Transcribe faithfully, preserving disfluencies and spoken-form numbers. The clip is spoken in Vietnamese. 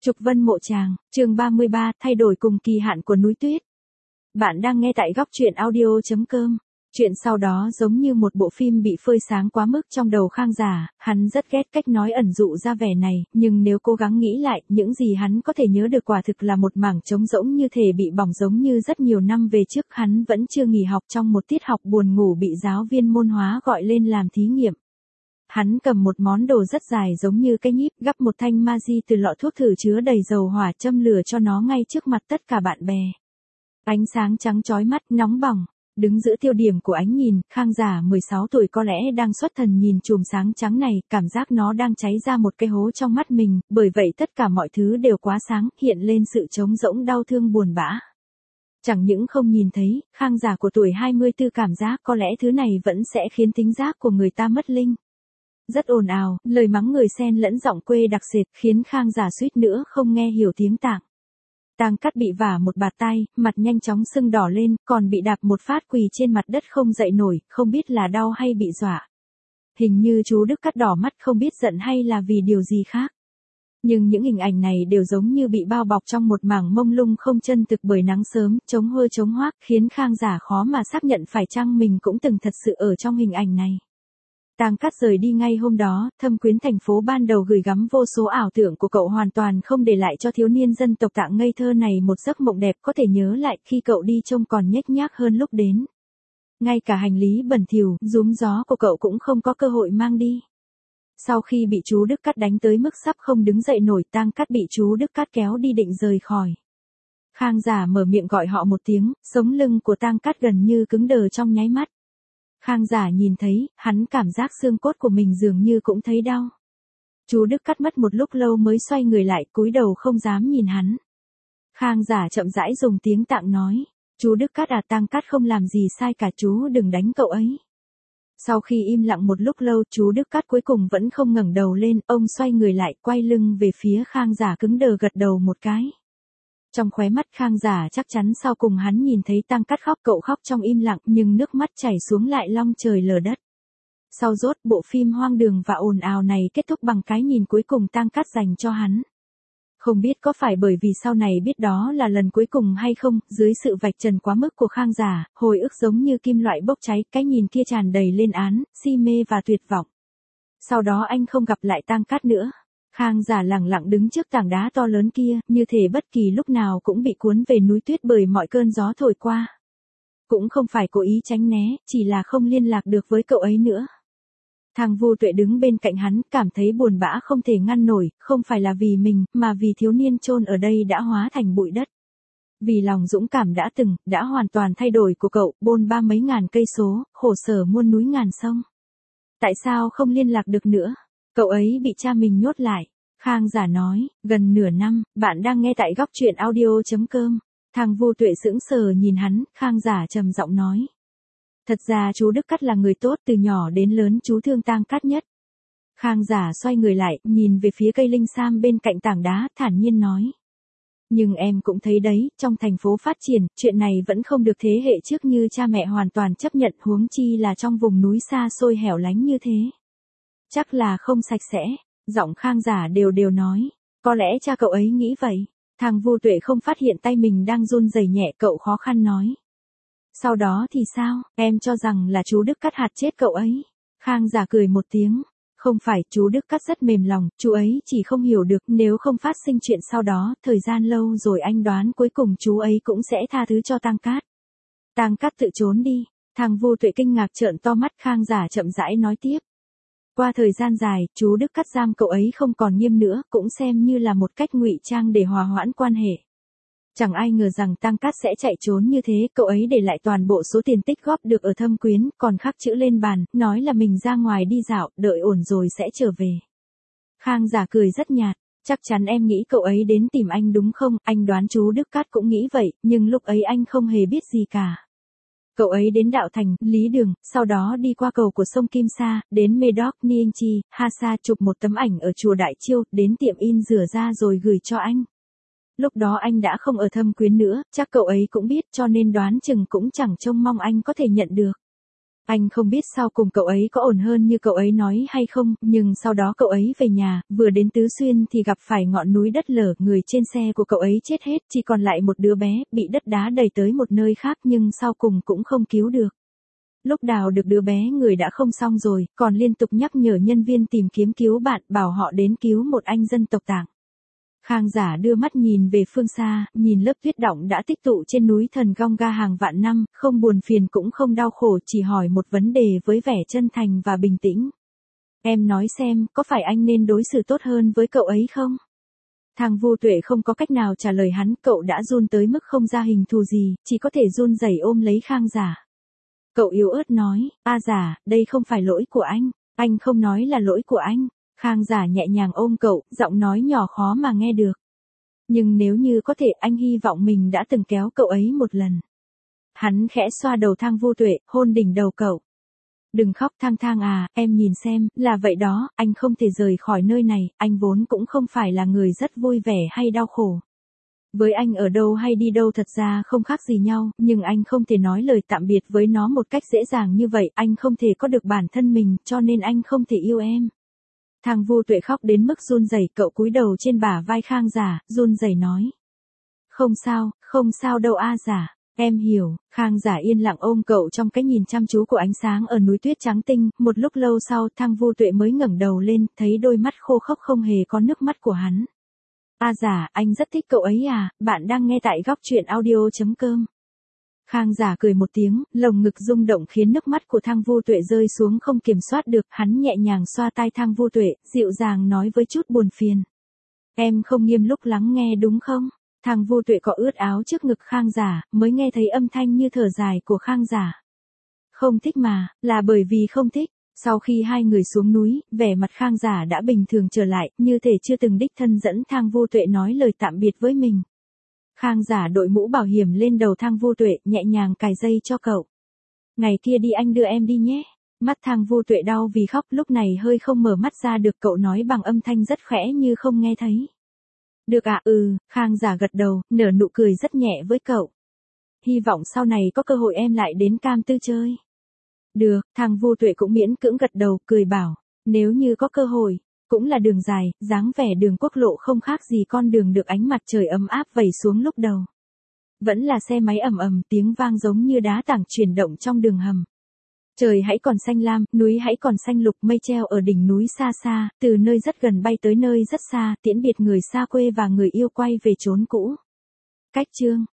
Trục Vân Mộ Tràng, chương ba mươi ba, thay đổi cùng kỳ hạn của núi tuyết. Bạn đang nghe tại góc truyện audio chấm com. Chuyện sau đó giống như một bộ phim bị phơi sáng quá mức trong đầu Khang Giả, hắn rất ghét cách nói ẩn dụ ra vẻ này, nhưng nếu cố gắng nghĩ lại, những gì hắn có thể nhớ được quả thực là một mảng trống rỗng như thể bị bỏng, giống như rất nhiều năm về trước hắn vẫn chưa nghỉ học trong một tiết học buồn ngủ bị giáo viên môn hóa gọi lên làm thí nghiệm. Hắn cầm một món đồ rất dài giống như cái nhíp, gắp một thanh Magi từ lọ thuốc thử chứa đầy dầu hỏa, châm lửa cho nó ngay trước mặt tất cả bạn bè. Ánh sáng trắng chói mắt, nóng bỏng. Đứng giữa tiêu điểm của ánh nhìn, Khang Giả mười sáu tuổi có lẽ đang xuất thần nhìn chùm sáng trắng này, cảm giác nó đang cháy ra một cái hố trong mắt mình, bởi vậy tất cả mọi thứ đều quá sáng, hiện lên sự trống rỗng đau thương buồn bã. Chẳng những không nhìn thấy, Khang Giả của tuổi hai mươi tư cảm giác có lẽ thứ này vẫn sẽ khiến thính giác của người ta mất linh. Rất ồn ào, lời mắng người xen lẫn giọng quê đặc sệt, khiến Khang Giả suýt nữa không nghe hiểu tiếng Tạng. Tang Cát bị vả một bạt tay, mặt nhanh chóng sưng đỏ lên, còn bị đạp một phát quỳ trên mặt đất không dậy nổi, không biết là đau hay bị dọa. Hình như chú Đức Cát đỏ mắt, không biết giận hay là vì điều gì khác. Nhưng những hình ảnh này đều giống như bị bao bọc trong một mảng mông lung không chân thực bởi nắng sớm, chống hơ chống hoác, khiến Khang Giả khó mà xác nhận phải chăng mình cũng từng thật sự ở trong hình ảnh này. Tang Cát rời đi ngay hôm đó, thâm quyến thành phố ban đầu gửi gắm vô số ảo tưởng của cậu hoàn toàn không để lại cho thiếu niên dân tộc Tạng ngây thơ này một giấc mộng đẹp có thể nhớ lại khi cậu đi trông còn nhếch nhác hơn lúc đến. Ngay cả hành lý bẩn thỉu, rúm gió của cậu cũng không có cơ hội mang đi. Sau khi bị chú Đức Cát đánh tới mức sắp không đứng dậy nổi, Tang Cát bị chú Đức Cát kéo đi định rời khỏi. Khang Giả mở miệng gọi họ một tiếng, sống lưng của Tang Cát gần như cứng đờ trong nháy mắt. Khang Giả nhìn thấy, hắn cảm giác xương cốt của mình dường như cũng thấy đau. Chú Đức Cát mất một lúc lâu mới xoay người lại, cúi đầu không dám nhìn hắn. Khang Giả chậm rãi dùng tiếng Tạng nói, chú Đức Cát à, Tang Cát không làm gì sai cả, chú đừng đánh cậu ấy. Sau khi im lặng một lúc lâu, chú Đức Cát cuối cùng vẫn không ngẩng đầu lên, ông xoay người lại, quay lưng về phía Khang Giả cứng đờ gật đầu một cái. Trong khóe mắt Khang Giả chắc chắn sau cùng hắn nhìn thấy Tang Cát khóc, cậu khóc trong im lặng nhưng nước mắt chảy xuống lại long trời lở đất. Sau rốt, bộ phim hoang đường và ồn ào này kết thúc bằng cái nhìn cuối cùng Tang Cát dành cho hắn. Không biết có phải bởi vì sau này biết đó là lần cuối cùng hay không, dưới sự vạch trần quá mức của Khang Giả, hồi ức giống như kim loại bốc cháy, cái nhìn kia tràn đầy lên án, si mê và tuyệt vọng. Sau đó anh không gặp lại Tang Cát nữa. Khang Giả lặng lặng đứng trước tảng đá to lớn kia, như thể bất kỳ lúc nào cũng bị cuốn về núi tuyết bởi mọi cơn gió thổi qua. Cũng không phải cố ý tránh né, chỉ là không liên lạc được với cậu ấy nữa. Thang Vu Tuệ đứng bên cạnh hắn, cảm thấy buồn bã không thể ngăn nổi, không phải là vì mình, mà vì thiếu niên chôn ở đây đã hóa thành bụi đất. Vì lòng dũng cảm đã từng, đã hoàn toàn thay đổi của cậu, bôn ba mấy ngàn cây số, khổ sở muôn núi ngàn sông. Tại sao không liên lạc được nữa? Cậu ấy bị cha mình nhốt lại. Khang Giả nói, gần nửa năm, bạn đang nghe tại góc truyện audio chấm com. Thang Vu Tuệ sững sờ nhìn hắn, Khang Giả trầm giọng nói. Thật ra chú Đức Cát là người tốt, từ nhỏ đến lớn chú thương Tang Cát nhất. Khang Giả xoay người lại, nhìn về phía cây linh sam bên cạnh tảng đá, thản nhiên nói. Nhưng em cũng thấy đấy, trong thành phố phát triển, chuyện này vẫn không được thế hệ trước như cha mẹ hoàn toàn chấp nhận, huống chi là trong vùng núi xa xôi hẻo lánh như thế. Chắc là không sạch sẽ, giọng Khang Giả đều đều nói, có lẽ cha cậu ấy nghĩ vậy. Thang Vu Tuệ không phát hiện tay mình đang run rẩy nhẹ, cậu khó khăn nói. Sau đó thì sao, em cho rằng là chú Đức Cát hạt chết cậu ấy. Khang Giả cười một tiếng, không phải, chú Đức Cát rất mềm lòng, chú ấy chỉ không hiểu được, nếu không phát sinh chuyện sau đó, thời gian lâu rồi anh đoán cuối cùng chú ấy cũng sẽ tha thứ cho Tang Cát. Tang Cát tự trốn đi. Thang Vu Tuệ kinh ngạc trợn to mắt, Khang Giả chậm rãi nói tiếp. Qua thời gian dài, chú Đức Cát giam cậu ấy không còn nghiêm nữa, cũng xem như là một cách ngụy trang để hòa hoãn quan hệ. Chẳng ai ngờ rằng Tang Cát sẽ chạy trốn như thế, cậu ấy để lại toàn bộ số tiền tích góp được ở Thâm Quyến, còn khắc chữ lên bàn, nói là mình ra ngoài đi dạo, đợi ổn rồi sẽ trở về. Khang Giả cười rất nhạt, chắc chắn em nghĩ cậu ấy đến tìm anh đúng không, anh đoán chú Đức Cát cũng nghĩ vậy, nhưng lúc ấy anh không hề biết gì cả. Cậu ấy đến Đạo Thành, Lý Đường, sau đó đi qua cầu của sông Kim Sa, đến Medoc, Niengchi, Hasa chụp một tấm ảnh ở chùa Đại Chiêu, đến tiệm in rửa ra rồi gửi cho anh. Lúc đó anh đã không ở Thâm Quyến nữa, chắc cậu ấy cũng biết cho nên đoán chừng cũng chẳng trông mong anh có thể nhận được. Anh không biết sau cùng cậu ấy có ổn hơn như cậu ấy nói hay không, nhưng sau đó cậu ấy về nhà, vừa đến Tứ Xuyên thì gặp phải ngọn núi đất lở, người trên xe của cậu ấy chết hết, chỉ còn lại một đứa bé, bị đất đá đẩy tới một nơi khác nhưng sau cùng cũng không cứu được. Lúc đào được đứa bé người đã không xong rồi, còn liên tục nhắc nhở nhân viên tìm kiếm cứu bạn, bảo họ đến cứu một anh dân tộc Tạng. Khang Giả đưa mắt nhìn về phương xa, nhìn lớp tuyết đọng đã tích tụ trên núi Thần Gong-ga hàng vạn năm, không buồn phiền cũng không đau khổ, chỉ hỏi một vấn đề với vẻ chân thành và bình tĩnh. Em nói xem, có phải anh nên đối xử tốt hơn với cậu ấy không? Thang Vu Tuệ không có cách nào trả lời hắn, cậu đã run tới mức không ra hình thù gì, chỉ có thể run rẩy ôm lấy Khang Giả. Cậu yếu ớt nói, a Giả, đây không phải lỗi của anh, anh không nói là lỗi của anh. Khang Giả nhẹ nhàng ôm cậu, giọng nói nhỏ khó mà nghe được. Nhưng nếu như có thể anh hy vọng mình đã từng kéo cậu ấy một lần. Hắn khẽ xoa đầu Thang Vu Tuệ, hôn đỉnh đầu cậu. Đừng khóc Thang Thang à, em nhìn xem, là vậy đó, anh không thể rời khỏi nơi này, anh vốn cũng không phải là người rất vui vẻ hay đau khổ. Với anh ở đâu hay đi đâu thật ra không khác gì nhau, nhưng anh không thể nói lời tạm biệt với nó một cách dễ dàng như vậy, anh không thể có được bản thân mình, cho nên anh không thể yêu em. Thang Vu Tuệ khóc đến mức run rẩy, cậu cúi đầu trên bả vai Khang Giả, run rẩy nói. Không sao, không sao đâu a Giả, em hiểu. Khang Giả yên lặng ôm cậu trong cái nhìn chăm chú của ánh sáng ở núi tuyết trắng tinh, một lúc lâu sau Thang Vu Tuệ mới ngẩng đầu lên, thấy đôi mắt khô khốc không hề có nước mắt của hắn. A Giả, anh rất thích cậu ấy à, bạn đang nghe tại góc truyện audio chấm com. Khang Giả cười một tiếng, lồng ngực rung động khiến nước mắt của Thang Vu Tuệ rơi xuống không kiểm soát được, hắn nhẹ nhàng xoa tai Thang Vu Tuệ, dịu dàng nói với chút buồn phiền. Em không nghiêm lúc lắng nghe đúng không? Thang Vu Tuệ cọ ướt áo trước ngực Khang Giả, mới nghe thấy âm thanh như thở dài của Khang Giả. Không thích mà, là bởi vì không thích. Sau khi hai người xuống núi, vẻ mặt Khang Giả đã bình thường trở lại, như thể chưa từng đích thân dẫn Thang Vu Tuệ nói lời tạm biệt với mình. Khang Giả đội mũ bảo hiểm lên đầu Thang Vu Tuệ, nhẹ nhàng cài dây cho cậu. Ngày kia đi anh đưa em đi nhé. Mắt Thang Vu Tuệ đau vì khóc, lúc này hơi không mở mắt ra được, cậu nói bằng âm thanh rất khẽ như không nghe thấy. Được ạ, à, ừ, Khang Giả gật đầu, nở nụ cười rất nhẹ với cậu. Hy vọng sau này có cơ hội em lại đến Cam Tư chơi. Được, Thang Vu Tuệ cũng miễn cưỡng gật đầu, cười bảo, nếu như có cơ hội, cũng là đường dài, dáng vẻ đường quốc lộ không khác gì con đường được ánh mặt trời ấm áp vẩy xuống lúc đầu. Vẫn là xe máy ầm ầm, tiếng vang giống như đá tảng chuyển động trong đường hầm. Trời hãy còn xanh lam, núi hãy còn xanh lục, mây treo ở đỉnh núi xa xa, từ nơi rất gần bay tới nơi rất xa, tiễn biệt người xa quê và người yêu quay về chốn cũ. Cách chương